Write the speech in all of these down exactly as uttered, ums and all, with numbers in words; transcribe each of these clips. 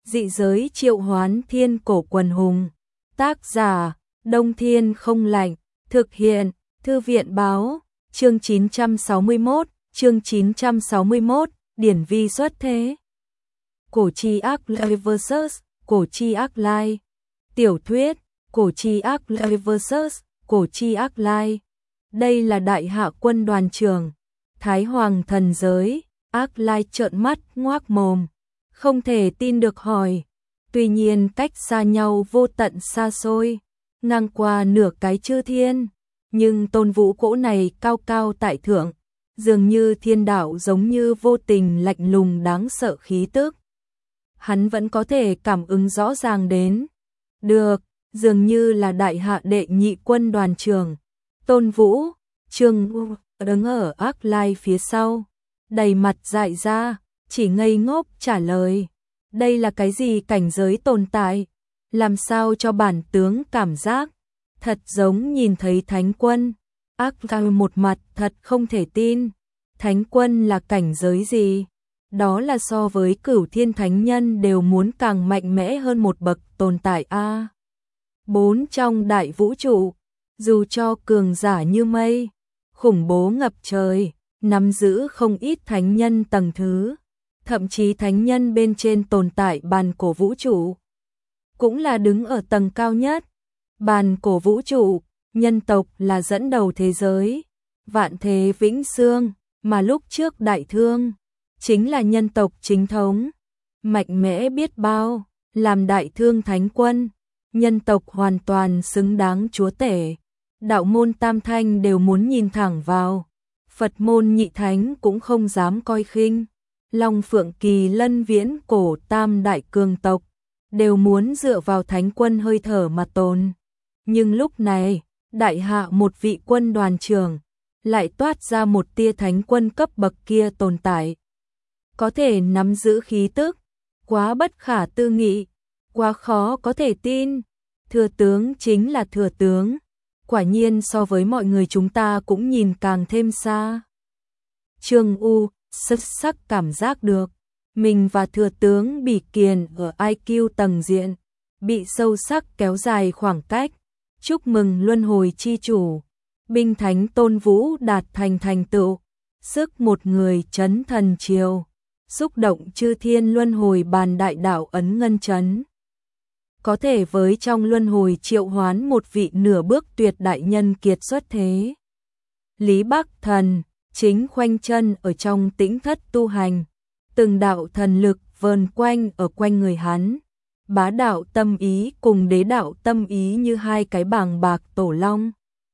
Dị giới triệu hoán thiên cổ quần hùng. Tác giả, Đông Thiên không lạnh. Thực hiện, Thư viện báo. Chương chín trăm sáu mươi mốt, chương chín trăm sáu mươi mốt, điển vi xuất thế. Cổ chi ác lai versus. Cổ chi ác lai. Tiểu thuyết, Cổ chi ác lai versus. Cổ chi ác lai. Đây là đại hạ quân đoàn trưởng. Thái Hoàng thần giới. Ác lai trợn mắt ngoác mồm, không thể tin được hỏi. Tuy nhiên cách xa nhau vô tận xa xôi, ngang qua nửa cái chư thiên, nhưng Tôn Vũ cỗ này cao cao tại thượng, dường như thiên đạo, giống như vô tình lạnh lùng đáng sợ khí tức. Hắn vẫn có thể cảm ứng rõ ràng đến. Được, dường như là đại hạ đệ nhị quân đoàn trưởng. Tôn Vũ, Trương U đứng ở ác lai phía sau, đầy mặt dại ra, chỉ ngây ngốc trả lời. Đây là cái gì cảnh giới tồn tại? Làm sao cho bản tướng cảm giác thật giống nhìn thấy thánh quân. Ác lai một mặt thật không thể tin. Thánh quân là cảnh giới gì? Đó là so với cửu thiên thánh nhân đều muốn càng mạnh mẽ hơn một bậc tồn tại a. Bốn trong đại vũ trụ, dù cho cường giả như mây, khủng bố ngập trời, nắm giữ không ít thánh nhân tầng thứ, thậm chí thánh nhân bên trên tồn tại bàn cổ vũ trụ, cũng là đứng ở tầng cao nhất. Bàn cổ vũ trụ, nhân tộc là dẫn đầu thế giới, vạn thế vĩnh xương, mà lúc trước đại thương, chính là nhân tộc chính thống, mạnh mẽ biết bao, làm đại thương thánh quân, nhân tộc hoàn toàn xứng đáng chúa tể. Đạo môn tam thanh đều muốn nhìn thẳng vào, Phật môn nhị thánh cũng không dám coi khinh. Long Phượng Kỳ Lân Viễn cổ tam đại cường tộc đều muốn dựa vào thánh quân hơi thở mà tồn. Nhưng lúc này, đại hạ một vị quân đoàn trưởng lại toát ra một tia thánh quân cấp bậc kia tồn tại. Có thể nắm giữ khí tức, quá bất khả tư nghị, quá khó có thể tin. Thừa tướng chính là thừa tướng. Quả nhiên so với mọi người chúng ta cũng nhìn càng thêm xa. Trương U xuất sắc cảm giác được mình và thừa tướng Bỉ Kiền ở i kiu tầng diện bị sâu sắc kéo dài khoảng cách. Chúc mừng luân hồi chi chủ, binh thánh Tôn Vũ đạt thành thành tựu, sức một người chấn thần triều, xúc động chư thiên luân hồi bàn đại đạo ấn ngân chấn. Có thể với trong luân hồi triệu hoán một vị nửa bước tuyệt đại nhân kiệt xuất thế. Lý Bắc Thần chính khoanh chân ở trong tĩnh thất tu hành, từng đạo thần lực vờn quanh ở quanh người hắn, bá đạo tâm ý cùng đế đạo tâm ý như hai cái bàng bạc tổ long,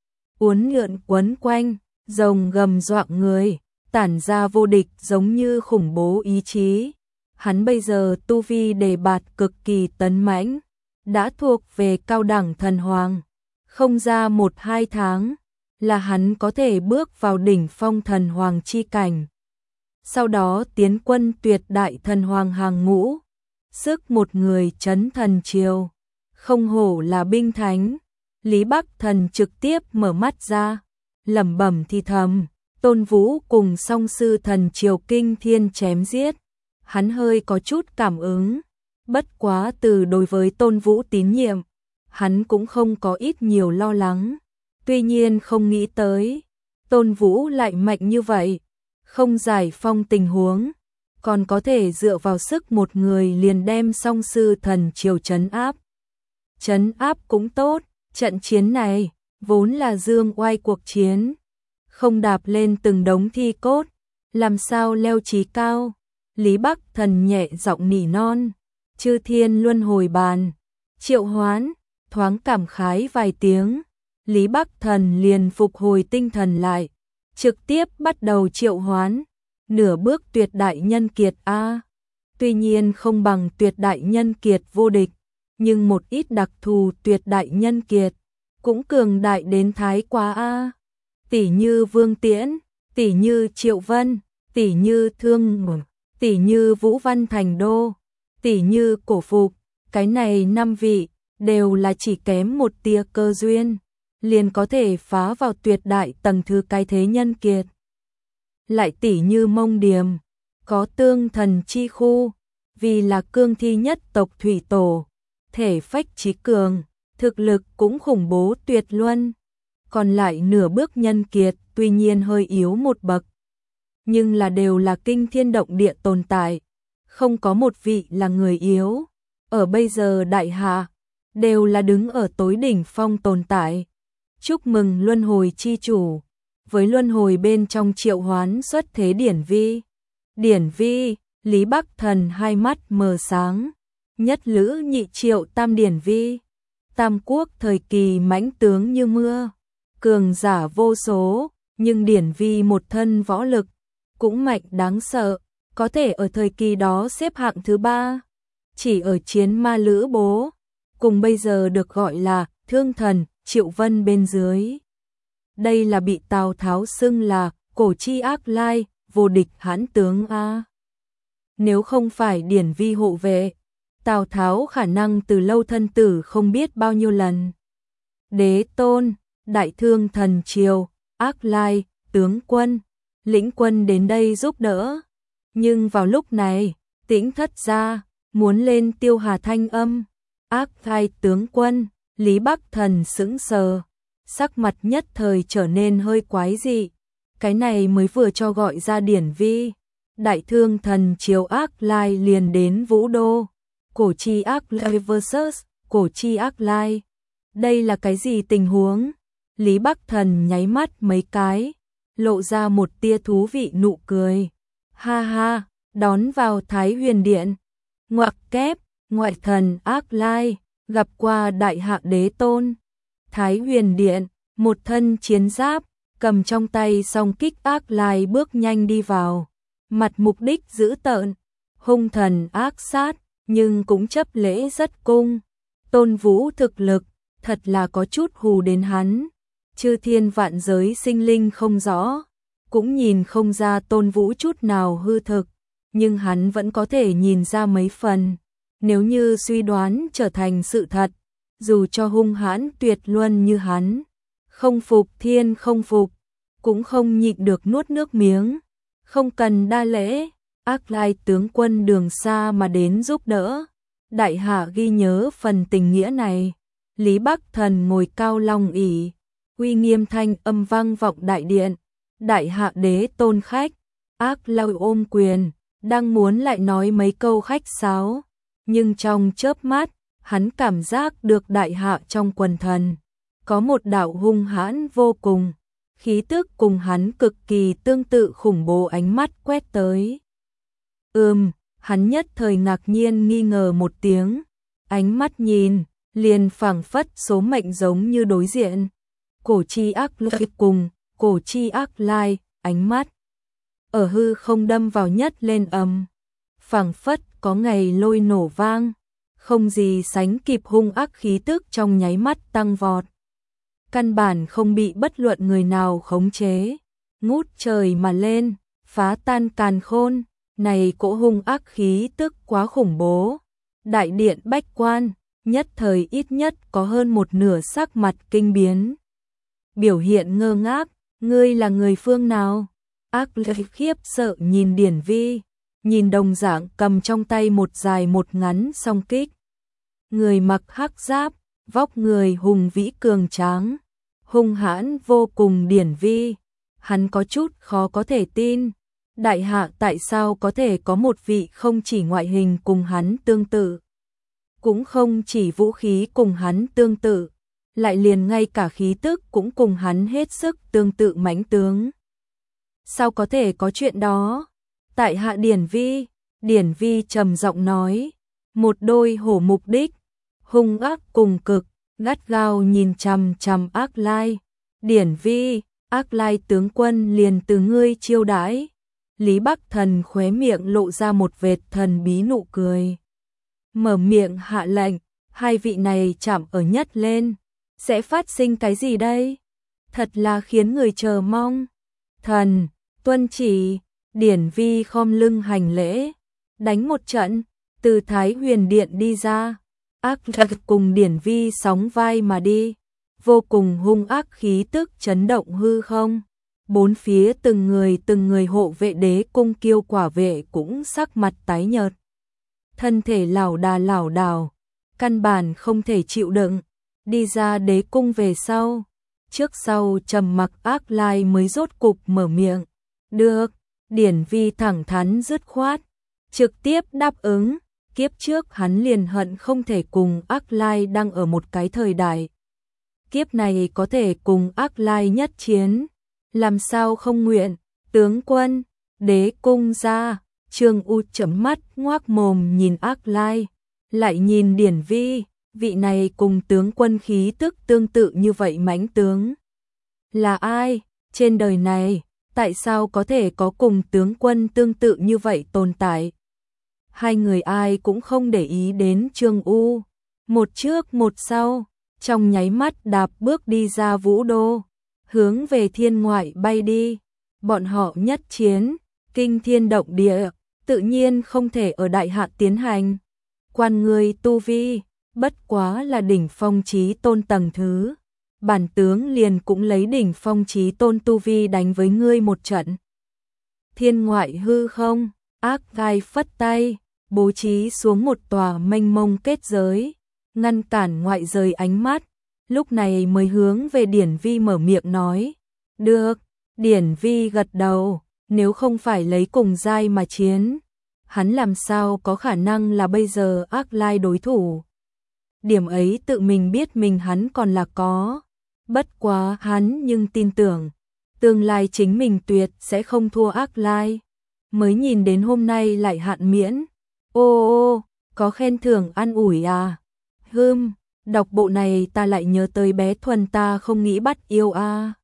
uốn lượn quấn quanh, rồng gầm doạng người, tản ra vô địch giống như khủng bố ý chí. Hắn bây giờ tu vi đề bạt cực kỳ tấn mãnh, đã thuộc về cao đẳng thần hoàng, không ra một hai tháng là hắn có thể bước vào đỉnh phong thần hoàng chi cảnh. Sau đó tiến quân tuyệt đại thần hoàng hàng ngũ, sức một người chấn thần triều, không hổ là binh thánh. Lý Bắc Thần trực tiếp mở mắt ra, lẩm bẩm thì thầm, Tôn Vũ cùng song sư thần triều kinh thiên chém giết, hắn hơi có chút cảm ứng. Bất quá từ đối với Tôn Vũ tín nhiệm, hắn cũng không có ít nhiều lo lắng. Tuy nhiên không nghĩ tới, Tôn Vũ lại mạnh như vậy, không giải phong tình huống, còn có thể dựa vào sức một người liền đem song sư thần triều trấn áp. Trấn áp cũng tốt, trận chiến này, vốn là dương oai cuộc chiến, không đạp lên từng đống thi cốt, làm sao leo chí cao. Lý Bắc Thần nhẹ giọng nỉ non. Chư thiên luân hồi bàn, triệu hoán, thoáng cảm khái vài tiếng, Lý Bắc Thần liền phục hồi tinh thần lại, trực tiếp bắt đầu triệu hoán, nửa bước tuyệt đại nhân kiệt a. Tuy nhiên không bằng tuyệt đại nhân kiệt vô địch, nhưng một ít đặc thù tuyệt đại nhân kiệt cũng cường đại đến thái quá a. Tỷ như Vương Tiễn, tỷ như Triệu Vân, tỷ như Thương Ngủ, tỷ như Vũ Văn Thành Đô, tỷ như Cổ Phục, cái này năm vị đều là chỉ kém một tia cơ duyên, liền có thể phá vào tuyệt đại tầng thứ cái thế nhân kiệt. Lại tỷ như Mông Điềm, có tương thần chi khu, vì là cương thi nhất tộc thủy tổ, thể phách trí cường, thực lực cũng khủng bố tuyệt luân. Còn lại nửa bước nhân kiệt tuy nhiên hơi yếu một bậc, nhưng là đều là kinh thiên động địa tồn tại, không có một vị là người yếu. Ở bây giờ đại hạ, đều là đứng ở tối đỉnh phong tồn tại. Chúc mừng luân hồi chi chủ, với luân hồi bên trong triệu hoán xuất thế Điển Vi. Điển Vi, Lý Bắc Thần hai mắt mờ sáng, nhất lữ nhị triệu tam Điển Vi. Tam quốc thời kỳ mãnh tướng như mưa, cường giả vô số, nhưng Điển Vi một thân võ lực, cũng mạnh đáng sợ, có thể ở thời kỳ đó xếp hạng thứ ba. Chỉ ở chiến ma lữ bố, cùng bây giờ được gọi là thương thần, Triệu Vân bên dưới. Đây là bị Tào Tháo xưng là cổ chi ác lai, vô địch hãn tướng A. Nếu không phải Điển Vi hộ vệ, Tào Tháo khả năng từ lâu thân tử không biết bao nhiêu lần. Đế tôn, đại thương thần triều, ác lai, tướng quân, lĩnh quân đến đây giúp đỡ. Nhưng vào lúc này, Tĩnh Thất gia muốn lên tiêu hà thanh âm. Ác lai tướng quân, Lý Bắc Thần sững sờ, sắc mặt nhất thời trở nên hơi quái dị. Cái này mới vừa cho gọi ra Điển Vi, đại thương thần triều ác lai liền đến Vũ Đô. Cổ chi ác lai versus cổ chi ác lai. Đây là cái gì tình huống? Lý Bắc Thần nháy mắt mấy cái, lộ ra một tia thú vị nụ cười. Ha ha, đón vào Thái Huyền Điện. Ngoặc kép, ngoại thần ác lai, gặp qua đại hạ đế tôn. Thái Huyền Điện, một thân chiến giáp, cầm trong tay song kích ác lai bước nhanh đi vào. Mặt mục đích dữ tợn, hung thần ác sát, nhưng cũng chấp lễ rất cung. Tôn Vũ thực lực, thật là có chút hù đến hắn. Chư thiên vạn giới sinh linh không rõ, cũng nhìn không ra Tôn Vũ chút nào hư thực, nhưng hắn vẫn có thể nhìn ra mấy phần. Nếu như suy đoán trở thành sự thật, dù cho hung hãn tuyệt luân như hắn, không phục thiên không phục, cũng không nhịn được nuốt nước miếng. Không cần đa lễ, ác lai tướng quân đường xa mà đến giúp đỡ. Đại hạ ghi nhớ phần tình nghĩa này. Lý Bắc Thần ngồi cao long ỷ, uy nghiêm thanh âm vang vọng đại điện. Đại hạ đế tôn khách, ác lai ôm quyền, đang muốn lại nói mấy câu khách sáo, nhưng trong chớp mắt, hắn cảm giác được đại hạ trong quần thần có một đạo hung hãn vô cùng, khí tức cùng hắn cực kỳ tương tự khủng bố ánh mắt quét tới. Ừm, hắn nhất thời ngạc nhiên nghi ngờ một tiếng, ánh mắt nhìn, liền phảng phất số mệnh giống như đối diện. Cổ chi ác lai cùng, cổ chi ác lai, ánh mắt ở hư không đâm vào nhất lên ầm, phảng phất có ngày lôi nổ vang, không gì sánh kịp hung ác khí tức trong nháy mắt tăng vọt. Căn bản không bị bất luận người nào khống chế, ngút trời mà lên, phá tan càn khôn. Này cỗ hung ác khí tức quá khủng bố. Đại điện bách quan, nhất thời ít nhất có hơn một nửa sắc mặt kinh biến. Biểu hiện ngơ ngác, ngươi là người phương nào? Ác lai khiếp sợ nhìn Điển Vi, nhìn đồng dạng cầm trong tay một dài một ngắn song kích. Người mặc hắc giáp, vóc người hùng vĩ cường tráng, hung hãn vô cùng. Điển Vi, hắn có chút khó có thể tin. Đại hạ tại sao có thể có một vị không chỉ ngoại hình cùng hắn tương tự, cũng không chỉ vũ khí cùng hắn tương tự, lại liền ngay cả khí tức cũng cùng hắn hết sức tương tự mãnh tướng. Sao có thể có chuyện đó? Tại hạ Điển Vi, Điển Vi trầm giọng nói, một đôi hổ mục đích, hung ác cùng cực, gắt gao nhìn chằm chằm ác lai. Điển Vi, ác lai tướng quân liền từ ngươi chiêu đãi. Lý Bắc Thần khóe miệng lộ ra một vệt thần bí nụ cười. Mở miệng hạ lệnh, hai vị này chạm ở nhất lên. Sẽ phát sinh cái gì đây? Thật là khiến người chờ mong. Thần, tuân chỉ, Điển Vi khom lưng hành lễ. Đánh một trận, từ Thái Huyền Điện đi ra. Ác lai cùng Điển Vi sóng vai mà đi. Vô cùng hung ác khí tức chấn động hư không. Bốn phía từng người từng người hộ vệ đế cung kiêu quả vệ cũng sắc mặt tái nhợt. thân thể lảo đà lảo đảo, căn bản không thể chịu đựng, đi ra đế cung về sau. Trước sau trầm mặc Ác Lai mới rốt cục mở miệng. Được, Điển Vi thẳng thắn dứt khoát, trực tiếp đáp ứng. Kiếp trước hắn liền hận không thể cùng Ác Lai đang ở một cái thời đại. Kiếp này có thể cùng Ác Lai nhất chiến, làm sao không nguyện. Tướng quân, đế cung ra, Trương U chấm mắt ngoác mồm nhìn Ác Lai, lại nhìn Điển Vi, vị này cùng tướng quân khí tức tương tự như vậy mãnh tướng. Là ai? Trên đời này, tại sao có thể có cùng tướng quân tương tự như vậy tồn tại? Hai người ai cũng không để ý đến Trương U, một trước một sau, trong nháy mắt đạp bước đi ra vũ đô, hướng về thiên ngoại bay đi. Bọn họ nhất chiến, kinh thiên động địa, tự nhiên không thể ở đại hạ tiến hành. Quan người tu vi, bất quá là đỉnh phong chí tôn tầng thứ. Bản tướng liền cũng lấy đỉnh phong chí tôn tu vi đánh với ngươi một trận. Thiên ngoại hư không, Ác Gai phất tay, bố trí xuống một tòa mênh mông kết giới, ngăn cản ngoại giới ánh mắt, lúc này mới hướng về Điển Vi mở miệng nói. Được, Điển Vi gật đầu, nếu không phải lấy cùng giai mà chiến, hắn làm sao có khả năng là bây giờ Ác Lai đối thủ. Điểm ấy tự mình biết mình hắn còn là có, bất quá hắn nhưng tin tưởng, tương lai chính mình tuyệt sẽ không thua Ác Lai. Mới nhìn đến hôm nay lại hạn miễn. Ô ô, có khen thưởng ăn ủi à? Hừm, đọc bộ này ta lại nhớ tới bé Thuần ta không nghĩ bắt yêu à.